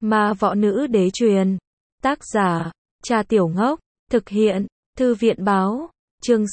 Ma võ nữ đế truyền. Tác giả, Cha Tiểu Ngốc. Thực hiện, Thư viện báo. Chương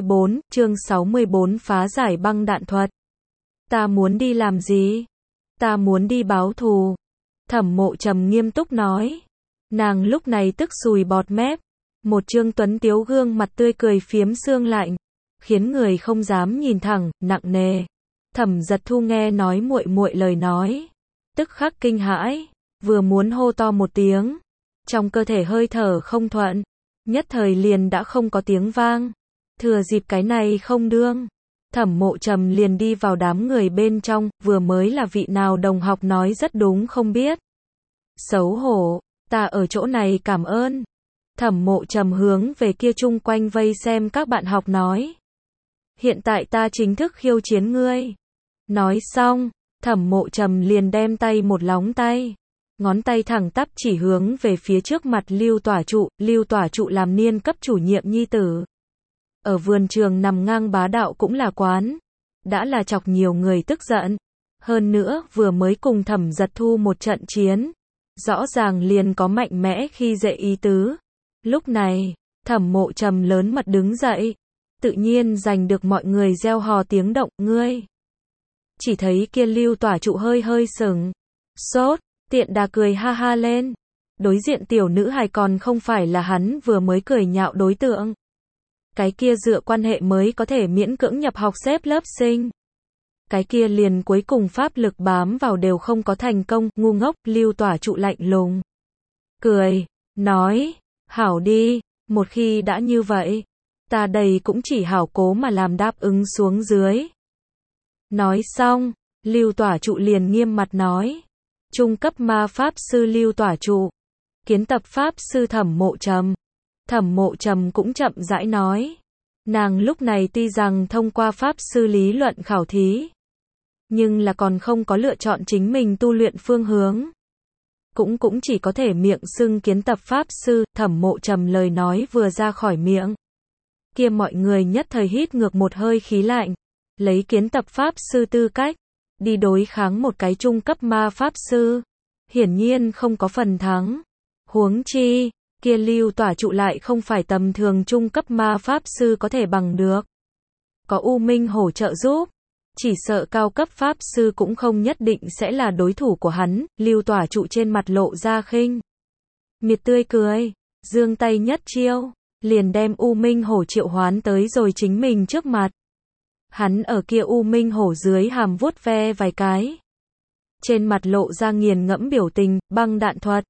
64 phá giải băng đạn thuật. Ta muốn đi làm gì? Ta muốn đi báo thù. Thẩm Mộ Trầm nghiêm túc nói. Nàng lúc này tức sùi bọt mép. Một trương tuấn tiếu gương mặt tươi cười phiếm sương lạnh, khiến người không dám nhìn thẳng, nặng nề. Thẩm Giật Thu nghe nói muội muội lời nói, tức khắc kinh hãi, vừa muốn hô to một tiếng, trong cơ thể hơi thở không thuận, nhất thời liền đã không có tiếng vang. Thừa dịp cái này không đương, Thẩm Mộ Trầm liền đi vào đám người bên trong, vừa mới là vị nào đồng học nói rất đúng không biết. Xấu hổ, ta ở chỗ này cảm ơn. Thẩm Mộ Trầm hướng về kia chung quanh vây xem các bạn học nói. Hiện tại ta chính thức khiêu chiến ngươi. Nói xong, Thẩm Mộ Trầm liền đem tay một lóng tay. Ngón tay thẳng tắp chỉ hướng về phía trước mặt Lưu Tỏa Trụ làm niên cấp chủ nhiệm nhi tử. Ở vườn trường nằm ngang bá đạo cũng là quán. Đã là chọc nhiều người tức giận. Hơn nữa vừa mới cùng Thẩm Giật Thu một trận chiến. Rõ ràng liền có mạnh mẽ khi dễ ý tứ. Lúc này, Thẩm Mộ Trầm lớn mật đứng dậy, tự nhiên giành được mọi người reo hò tiếng động, ngươi. Chỉ thấy kia Lưu Tỏa Trụ hơi hơi sững sốt, tiện đà cười ha ha lên. Đối diện tiểu nữ hài còn không phải là hắn vừa mới cười nhạo đối tượng. Cái kia dựa quan hệ mới có thể miễn cưỡng nhập học xếp lớp sinh. Cái kia liền cuối cùng pháp lực bám vào đều không có thành công, ngu ngốc. Lưu Tỏa Trụ lạnh lùng cười, nói. Hảo đi, một khi đã như vậy, ta đây cũng chỉ hảo cố mà làm đáp ứng xuống dưới. Nói xong, Lưu Tỏa Trụ liền nghiêm mặt nói. Trung cấp ma pháp sư Lưu Tỏa Trụ, kiến tập pháp sư Thẩm Mộ Trầm. Thẩm Mộ Trầm cũng chậm rãi nói. Nàng lúc này tuy rằng thông qua pháp sư lý luận khảo thí, nhưng là còn không có lựa chọn chính mình tu luyện phương hướng. Cũng chỉ có thể miệng xưng kiến tập pháp sư. Thẩm Mộ Trầm lời nói vừa ra khỏi miệng, kia mọi người nhất thời hít ngược một hơi khí lạnh, lấy kiến tập pháp sư tư cách đi đối kháng một cái trung cấp ma pháp sư, hiển nhiên không có phần thắng. Huống chi, kia Lưu Tỏa Trụ lại không phải tầm thường trung cấp ma pháp sư có thể bằng được. Có U Minh Hổ trợ giúp, chỉ sợ cao cấp pháp sư cũng không nhất định sẽ là đối thủ của hắn. Lưu Tỏa Trụ trên mặt lộ ra khinh miệt tươi cười, giương tay nhất chiêu, liền đem U Minh Hổ triệu hoán tới rồi chính mình trước mặt. Hắn ở kia U Minh Hổ dưới hàm vuốt ve vài cái, trên mặt lộ ra nghiền ngẫm biểu tình. Băng đạn thuật.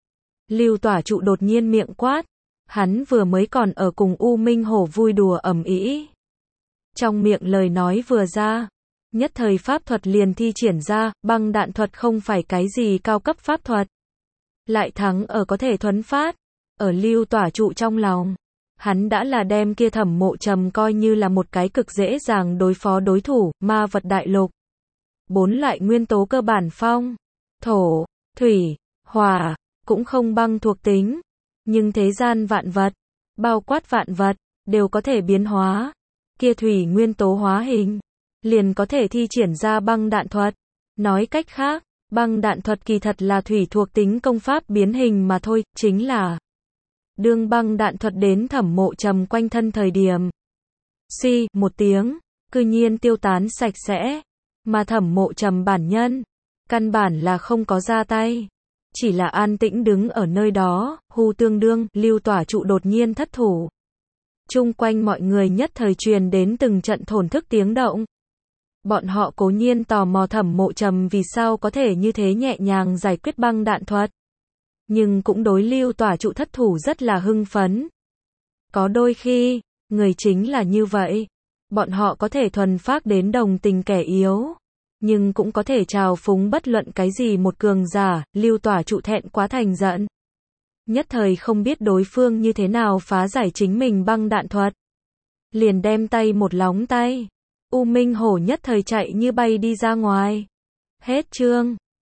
Lưu Tỏa Trụ đột nhiên miệng quát, hắn vừa mới còn ở cùng U Minh Hổ vui đùa ầm ĩ. Trong miệng lời nói vừa ra, nhất thời pháp thuật liền thi triển ra. Băng đạn thuật không phải cái gì cao cấp pháp thuật, lại thắng ở có thể thuấn phát. Ở Lưu Tỏa Trụ trong lòng, hắn đã là đem kia Thẩm Mộ Trầm coi như là một cái cực dễ dàng đối phó đối thủ. Ma vật đại lục, 4 loại nguyên tố cơ bản phong, thổ, thủy, hỏa, cũng không băng thuộc tính. Nhưng thế gian vạn vật, bao quát vạn vật, đều có thể biến hóa. Kia thủy nguyên tố hóa hình, liền có thể thi triển ra băng đạn thuật. Nói cách khác, băng đạn thuật kỳ thật là thủy thuộc tính công pháp biến hình mà thôi. Chính là đương băng đạn thuật đến Thẩm Mộ Trầm quanh thân thời điểm, suy một tiếng, cư nhiên tiêu tán sạch sẽ. Mà Thẩm Mộ Trầm bản nhân, căn bản là không có ra tay, chỉ là an tĩnh đứng ở nơi đó. Hu tương đương, Lưu Tỏa Trụ đột nhiên thất thủ. Chung quanh mọi người nhất thời truyền đến từng trận thổn thức tiếng động. Bọn họ cố nhiên tò mò Thẩm Mộ Trầm vì sao có thể như thế nhẹ nhàng giải quyết băng đạn thuật, nhưng cũng đối Lưu Tỏa Trụ thất thủ rất là hưng phấn. Có đôi khi, người chính là như vậy. Bọn họ có thể thuần phác đến đồng tình kẻ yếu, nhưng cũng có thể trào phúng bất luận cái gì một cường giả. Lưu Tỏa Trụ thẹn quá thành giận, nhất thời không biết đối phương như thế nào phá giải chính mình băng đạn thuật, liền đem tay một lóng tay. U Minh Hổ nhất thời chạy như bay đi ra ngoài. Hết chương.